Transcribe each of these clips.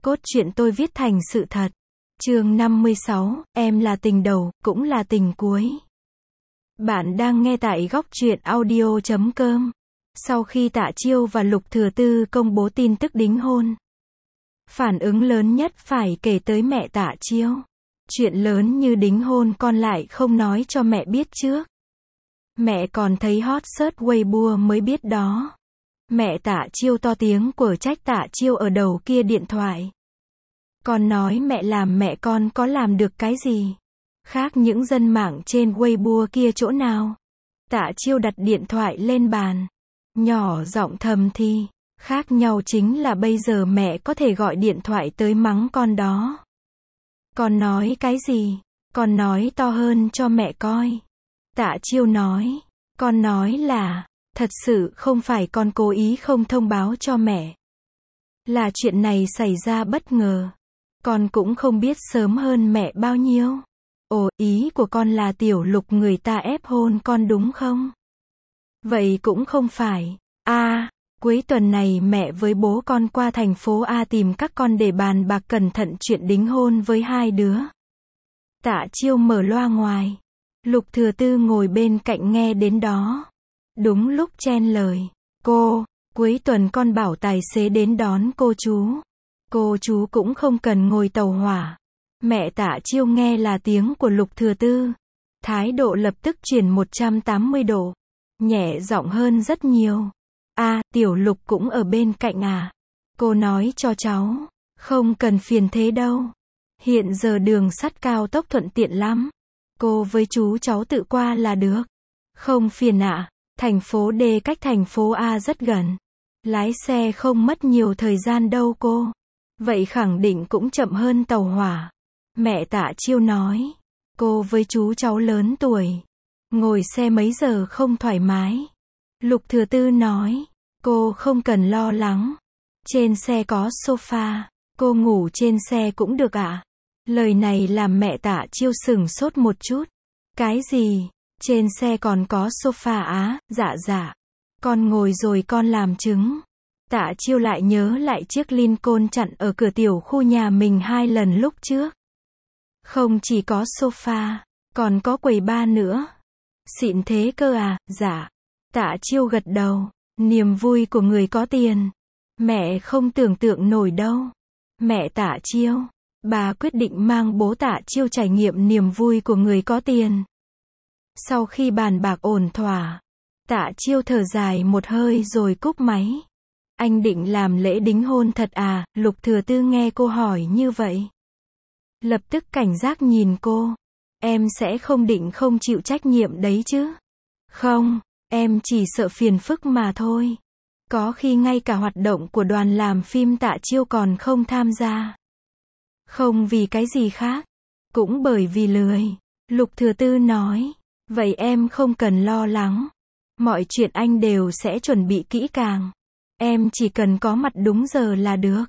Cốt truyện tôi viết thành sự thật. Chương 56, em là tình đầu, cũng là tình cuối. Bạn đang nghe tại góc truyện audio.com. Sau khi Tạ Chiêu và Lục Thừa Tư công bố tin tức đính hôn, phản ứng lớn nhất phải kể tới mẹ Tạ Chiêu. Chuyện lớn như đính hôn con lại không nói cho mẹ biết trước. Mẹ còn thấy hot search Weibo mới biết đó. Mẹ Tạ Chiêu to tiếng quở trách Tạ Chiêu ở đầu kia điện thoại. Con nói mẹ làm mẹ con có làm được cái gì khác những dân mạng trên Weibo kia chỗ nào. Tạ Chiêu đặt điện thoại lên bàn, nhỏ giọng thầm thì, khác nhau chính là bây giờ mẹ có thể gọi điện thoại tới mắng con đó. Con nói cái gì? Con nói to hơn cho mẹ coi. Tạ Chiêu nói, con nói là, thật sự không phải con cố ý không thông báo cho mẹ. Là chuyện này xảy ra bất ngờ. Con cũng không biết sớm hơn mẹ bao nhiêu. Ồ, ý của con là Tiểu Lục người ta ép hôn con đúng không? Vậy cũng không phải. Cuối tuần này mẹ với bố con qua thành phố A tìm các con để bàn bạc cẩn thận chuyện đính hôn với hai đứa. Tạ Chiêu mở loa ngoài. Lục Thừa Tư ngồi bên cạnh nghe đến đó. Đúng lúc chen lời. Cô, cuối tuần con bảo tài xế đến đón cô chú. Cô chú cũng không cần ngồi tàu hỏa. Mẹ Tạ Chiêu nghe là tiếng của Lục Thừa Tư. Thái độ lập tức chuyển 180 độ. Nhẹ giọng hơn rất nhiều. Tiểu Lục cũng ở bên cạnh à? Cô nói cho cháu. Không cần phiền thế đâu. Hiện giờ đường sắt cao tốc thuận tiện lắm. Cô với chú cháu tự qua là được. Không phiền ạ. Thành phố D cách thành phố A rất gần. Lái xe không mất nhiều thời gian đâu cô. Vậy khẳng định cũng chậm hơn tàu hỏa. Mẹ Tạ Chiêu nói. Cô với chú cháu lớn tuổi. Ngồi xe mấy giờ không thoải mái. Lục Thừa Tư nói. Cô không cần lo lắng. Trên xe có sofa. Cô ngủ trên xe cũng được ạ. Lời này làm mẹ Tạ Chiêu sửng sốt một chút. Cái gì? Trên xe còn có sofa á? Dạ. Con ngồi rồi con làm chứng. Tạ Chiêu lại nhớ lại chiếc Lincoln chặn ở cửa tiểu khu nhà mình 2 lần lúc trước. Không chỉ có sofa, còn có quầy bar nữa. Xịn thế cơ à? Dạ. Tạ Chiêu gật đầu. Niềm vui của người có tiền. Mẹ không tưởng tượng nổi đâu. Mẹ Tạ Chiêu. Bà quyết định mang bố Tạ Chiêu trải nghiệm niềm vui của người có tiền. Sau khi bàn bạc ổn thỏa, Tạ Chiêu thở dài một hơi rồi cúp máy. Anh định làm lễ đính hôn thật à? Lục Thừa Tư nghe cô hỏi như vậy, lập tức cảnh giác nhìn cô. Em sẽ không định không chịu trách nhiệm đấy chứ? Không, em chỉ sợ phiền phức mà thôi. Có khi ngay cả hoạt động của đoàn làm phim Tạ Chiêu còn không tham gia. Không vì cái gì khác, cũng bởi vì lười. Lục Thừa Tư nói. Vậy em không cần lo lắng. Mọi chuyện anh đều sẽ chuẩn bị kỹ càng. Em chỉ cần có mặt đúng giờ là được.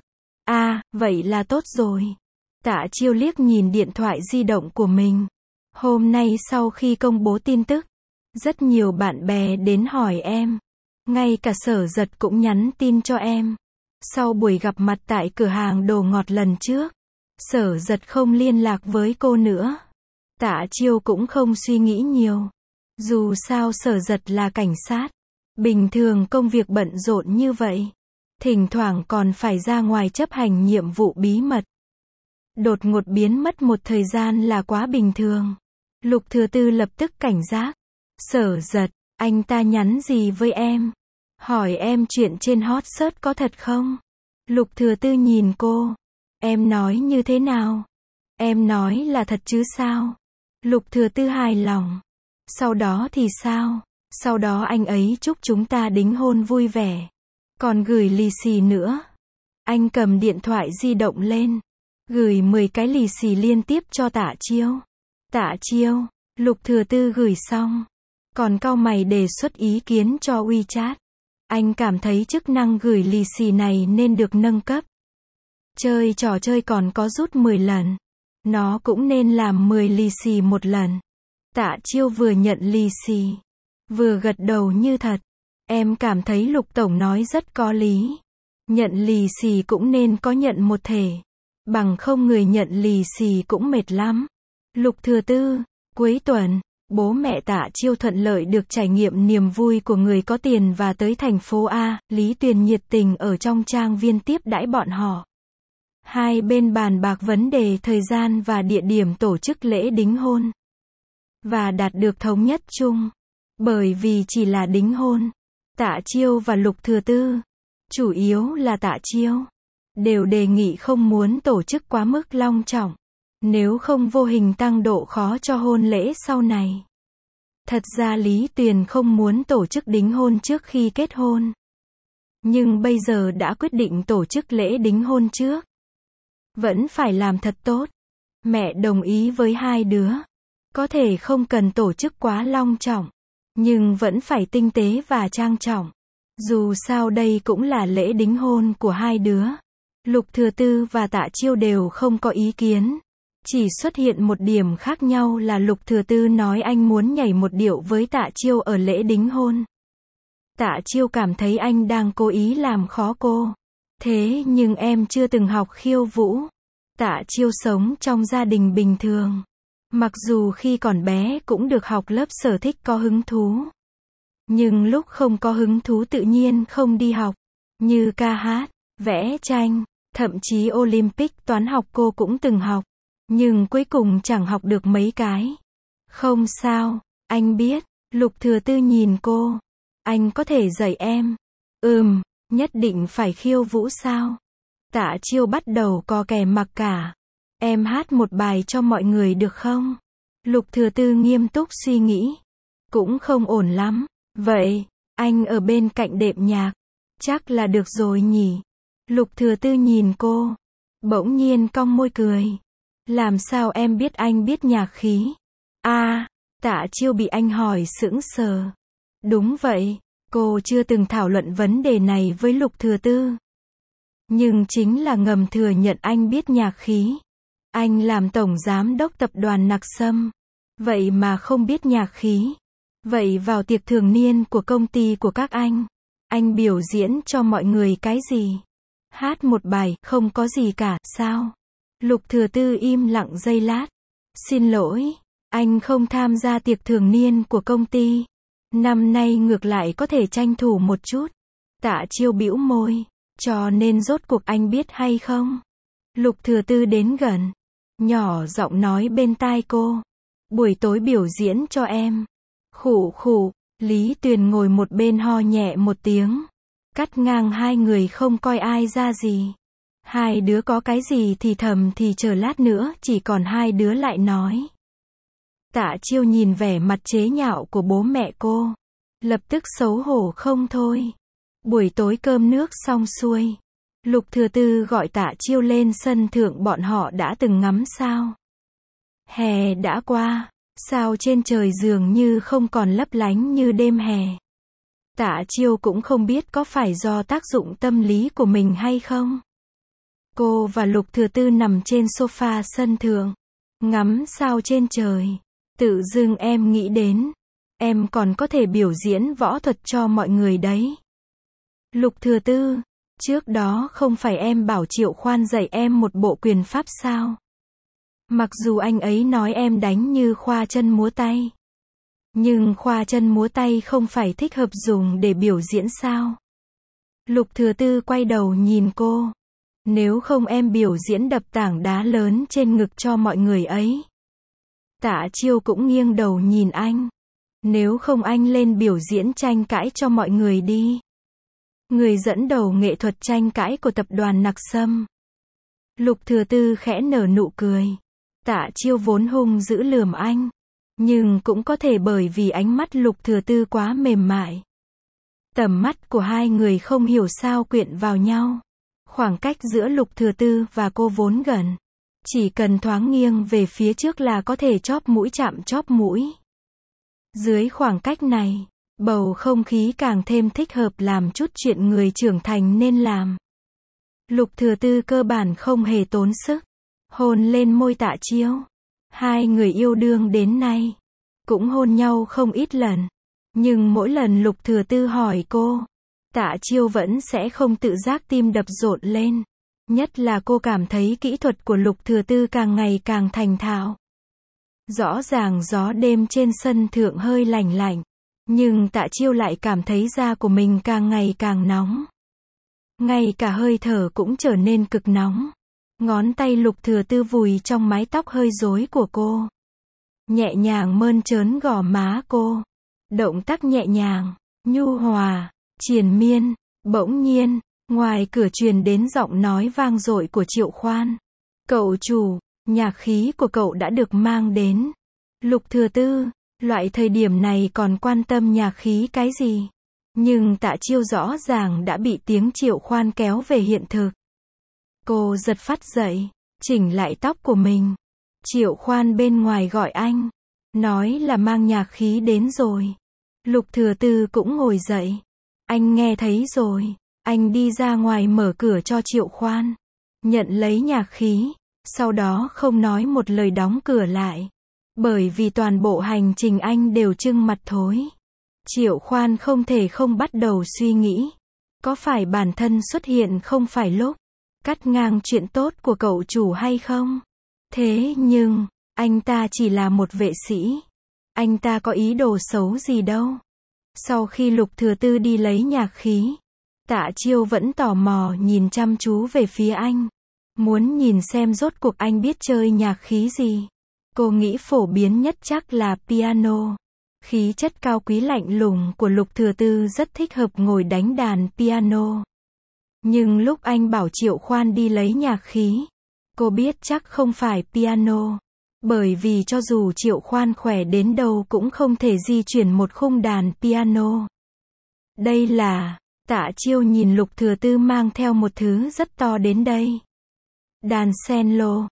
Vậy là tốt rồi. Tạ Chiêu liếc nhìn điện thoại di động của mình. Hôm nay sau khi công bố tin tức, rất nhiều bạn bè đến hỏi em. Ngay cả Sở Giật cũng nhắn tin cho em. Sau buổi gặp mặt tại cửa hàng đồ ngọt lần trước, Sở Giật không liên lạc với cô nữa. Tạ Chiêu cũng không suy nghĩ nhiều. Dù sao Sở Giật là cảnh sát. Bình thường công việc bận rộn như vậy. Thỉnh thoảng còn phải ra ngoài chấp hành nhiệm vụ bí mật. Đột ngột biến mất một thời gian là quá bình thường. Lục Thừa Tư lập tức cảnh giác. Sở Giật, anh ta nhắn gì với em? Hỏi em chuyện trên hot search có thật không? Lục Thừa Tư nhìn cô. Em nói như thế nào? Em nói là thật chứ sao? Lục Thừa Tư hài lòng. Sau đó thì sao? Sau đó anh ấy chúc chúng ta đính hôn vui vẻ. Còn gửi lì xì nữa. Anh cầm điện thoại di động lên. Gửi 10 cái lì xì liên tiếp cho Tạ Chiêu. Tạ Chiêu. Lục Thừa Tư gửi xong. Còn cau mày đề xuất ý kiến cho WeChat. Anh cảm thấy chức năng gửi lì xì này nên được nâng cấp. Chơi trò chơi còn có rút 10 lần. Nó cũng nên làm 10 lì xì một lần. Tạ Chiêu vừa nhận lì xì, vừa gật đầu như thật. Em cảm thấy Lục Tổng nói rất có lý. Nhận lì xì cũng nên có nhận một thể. Bằng không người nhận lì xì cũng mệt lắm. Lục Thừa Tư, cuối tuần, bố mẹ Tạ Chiêu thuận lợi được trải nghiệm niềm vui của người có tiền và tới thành phố A, Lý Tuyền nhiệt tình ở trong trang viên tiếp đãi bọn họ. Hai bên bàn bạc vấn đề thời gian và địa điểm tổ chức lễ đính hôn. Và đạt được thống nhất chung. Bởi vì chỉ là đính hôn, Tạ Chiêu và Lục Thừa Tư, chủ yếu là Tạ Chiêu, đều đề nghị không muốn tổ chức quá mức long trọng. Nếu không vô hình tăng độ khó cho hôn lễ sau này. Thật ra Lý Tuyền không muốn tổ chức đính hôn trước khi kết hôn. Nhưng bây giờ đã quyết định tổ chức lễ đính hôn trước. Vẫn phải làm thật tốt. Mẹ đồng ý với hai đứa. Có thể không cần tổ chức quá long trọng. Nhưng vẫn phải tinh tế và trang trọng. Dù sao đây cũng là lễ đính hôn của hai đứa. Lục Thừa Tư và Tạ Chiêu đều không có ý kiến. Chỉ xuất hiện một điểm khác nhau là Lục Thừa Tư nói anh muốn nhảy một điệu với Tạ Chiêu ở lễ đính hôn. Tạ Chiêu cảm thấy anh đang cố ý làm khó cô. Thế nhưng em chưa từng học khiêu vũ. Tạ Chiêu sống trong gia đình bình thường. Mặc dù khi còn bé cũng được học lớp sở thích có hứng thú. Nhưng lúc không có hứng thú tự nhiên không đi học. Như ca hát, vẽ tranh, thậm chí Olympic toán học cô cũng từng học. Nhưng cuối cùng chẳng học được mấy cái. Không sao, anh biết. Lục Thừa Tư nhìn cô. Anh có thể dạy em. Nhất định phải khiêu vũ sao? Tạ Chiêu bắt đầu co kè mặc cả. Em hát một bài cho mọi người được không? Lục Thừa Tư nghiêm túc suy nghĩ. Cũng không ổn lắm. Vậy, anh ở bên cạnh đệm nhạc. Chắc là được rồi nhỉ? Lục Thừa Tư nhìn cô. Bỗng nhiên cong môi cười. Làm sao em biết anh biết nhạc khí? Tạ Chiêu bị anh hỏi sững sờ. Đúng vậy, cô chưa từng thảo luận vấn đề này với Lục Thừa Tư. Nhưng chính là ngầm thừa nhận anh biết nhạc khí. Anh làm tổng giám đốc tập đoàn Nặc Sâm. Vậy mà không biết nhạc khí. Vậy vào tiệc thường niên của công ty của các anh biểu diễn cho mọi người cái gì? Hát một bài, không có gì cả, sao? Lục Thừa Tư im lặng giây lát. Xin lỗi, anh không tham gia tiệc thường niên của công ty. Năm nay ngược lại có thể tranh thủ một chút. Tạ Chiêu bĩu môi. Cho nên rốt cuộc anh biết hay không? Lục Thừa Tư đến gần. Nhỏ giọng nói bên tai cô. Buổi tối biểu diễn cho em. Khụ khụ. Lý Tuyền ngồi một bên ho nhẹ một tiếng. Cắt ngang hai người không coi ai ra gì. Hai đứa có cái gì thì thầm thì chờ lát nữa chỉ còn hai đứa lại nói. Tạ Chiêu nhìn vẻ mặt chế nhạo của bố mẹ cô. Lập tức xấu hổ không thôi. Buổi tối cơm nước xong xuôi. Lục Thừa Tư gọi Tạ Chiêu lên sân thượng bọn họ đã từng ngắm sao. Hè đã qua. Sao trên trời dường như không còn lấp lánh như đêm hè. Tạ Chiêu cũng không biết có phải do tác dụng tâm lý của mình hay không. Cô và Lục Thừa Tư nằm trên sofa sân thượng. Ngắm sao trên trời. Tự dưng em nghĩ đến. Em còn có thể biểu diễn võ thuật cho mọi người đấy. Lục Thừa Tư. Trước đó không phải em bảo Triệu Khoan dạy em một bộ quyền pháp sao? Mặc dù anh ấy nói em đánh như khoa chân múa tay. Nhưng khoa chân múa tay không phải thích hợp dùng để biểu diễn sao? Lục Thừa Tư quay đầu nhìn cô. Nếu không em biểu diễn đập tảng đá lớn trên ngực cho mọi người ấy. Tạ Chiêu cũng nghiêng đầu nhìn anh. Nếu không anh lên biểu diễn tranh cãi cho mọi người đi. Người dẫn đầu nghệ thuật tranh cãi của tập đoàn Nặc Sâm. Lục Thừa Tư khẽ nở nụ cười. Tạ Chiêu vốn hung dữ lườm anh. Nhưng cũng có thể bởi vì ánh mắt Lục Thừa Tư quá mềm mại. Tầm mắt của hai người không hiểu sao quyện vào nhau. Khoảng cách giữa Lục Thừa Tư và cô vốn gần. Chỉ cần thoáng nghiêng về phía trước là có thể chóp mũi chạm chóp mũi. Dưới khoảng cách này, bầu không khí càng thêm thích hợp làm chút chuyện người trưởng thành nên làm. Lục Thừa Tư cơ bản không hề tốn sức. Hôn lên môi Tạ Chiêu. Hai người yêu đương đến nay. Cũng hôn nhau không ít lần. Nhưng mỗi lần Lục Thừa Tư hỏi cô. Tạ Chiêu vẫn sẽ không tự giác tim đập rộn lên. Nhất là cô cảm thấy kỹ thuật của Lục Thừa Tư càng ngày càng thành thạo. Rõ ràng gió đêm trên sân thượng hơi lạnh lạnh, nhưng Tạ Chiêu lại cảm thấy da của mình càng ngày càng nóng. Ngay cả hơi thở cũng trở nên cực nóng. Ngón tay Lục Thừa Tư vùi trong mái tóc hơi rối của cô. Nhẹ nhàng mơn trớn gò má cô. Động tác nhẹ nhàng, nhu hòa, triền miên. Bỗng nhiên, ngoài cửa truyền đến giọng nói vang dội của Triệu Khoan. Cậu chủ, nhạc khí của cậu đã được mang đến. Lục Thừa Tư, loại thời điểm này còn quan tâm nhạc khí cái gì? Nhưng Tạ Chiêu rõ ràng đã bị tiếng Triệu Khoan kéo về hiện thực. Cô giật phắt dậy, chỉnh lại tóc của mình. Triệu Khoan bên ngoài gọi anh, nói là mang nhạc khí đến rồi. Lục Thừa Tư cũng ngồi dậy. Anh nghe thấy rồi. Anh đi ra ngoài mở cửa cho Triệu Khoan, nhận lấy nhạc khí, sau đó không nói một lời đóng cửa lại. Bởi vì toàn bộ hành trình anh đều trưng mặt thối. Triệu Khoan không thể không bắt đầu suy nghĩ. Có phải bản thân xuất hiện không phải lúc cắt ngang chuyện tốt của cậu chủ hay không? Thế nhưng, anh ta chỉ là một vệ sĩ. Anh ta có ý đồ xấu gì đâu. Sau khi Lục Thừa Tư đi lấy nhạc khí, Tạ Chiêu vẫn tò mò nhìn chăm chú về phía anh. Muốn nhìn xem rốt cuộc anh biết chơi nhạc khí gì. Cô nghĩ phổ biến nhất chắc là piano. Khí chất cao quý lạnh lùng của Lục Thừa Tư rất thích hợp ngồi đánh đàn piano. Nhưng lúc anh bảo Triệu Khoan đi lấy nhạc khí, cô biết chắc không phải piano. Bởi vì cho dù Triệu Khoan khỏe đến đâu cũng không thể di chuyển một khung đàn piano. Đây là... Tạ Chiêu nhìn Lục Thừa Tư mang theo một thứ rất to đến đây. Đàn cello.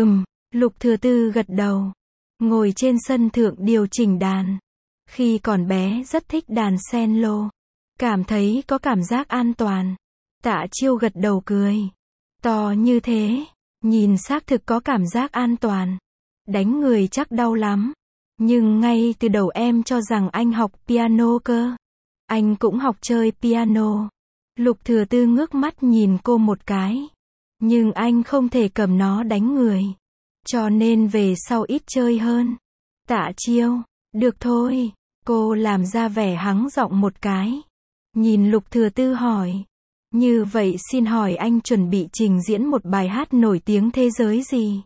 Lục Thừa Tư gật đầu. Ngồi trên sân thượng điều chỉnh đàn. Khi còn bé rất thích đàn cello. Cảm thấy có cảm giác an toàn. Tạ Chiêu gật đầu cười. To như thế, nhìn xác thực có cảm giác an toàn. Đánh người chắc đau lắm. Nhưng ngay từ đầu em cho rằng anh học piano cơ. Anh cũng học chơi piano. Lục Thừa Tư ngước mắt nhìn cô một cái. Nhưng anh không thể cầm nó đánh người. Cho nên về sau ít chơi hơn. Tạ Chiêu, được thôi. Cô làm ra vẻ hắng giọng một cái. Nhìn Lục Thừa Tư hỏi. Như vậy xin hỏi anh chuẩn bị trình diễn một bài hát nổi tiếng thế giới gì?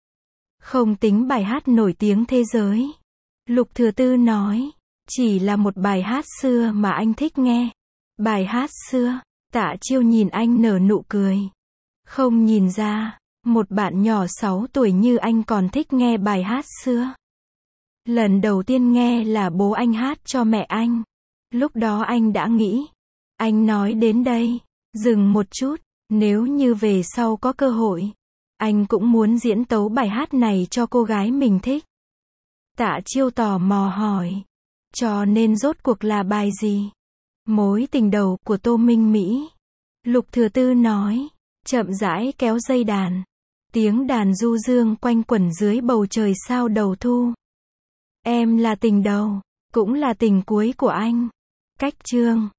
Không tính bài hát nổi tiếng thế giới. Lục Thừa Tư nói. Chỉ là một bài hát xưa mà anh thích nghe. Bài hát xưa. Tạ Chiêu nhìn anh nở nụ cười. Không nhìn ra, một bạn nhỏ 6 tuổi như anh còn thích nghe bài hát xưa. Lần đầu tiên nghe là bố anh hát cho mẹ anh. Lúc đó anh đã nghĩ. Anh nói đến đây, dừng một chút, nếu như về sau có cơ hội, anh cũng muốn diễn tấu bài hát này cho cô gái mình thích. Tạ Chiêu tò mò hỏi. Cho nên rốt cuộc là bài gì? Mối tình đầu của Tô Minh Mỹ. Lục Thừa Tư nói. Chậm rãi kéo dây đàn. Tiếng đàn du dương quanh quẩn dưới bầu trời sao đầu thu. Em là tình đầu, cũng là tình cuối của anh. Cách chương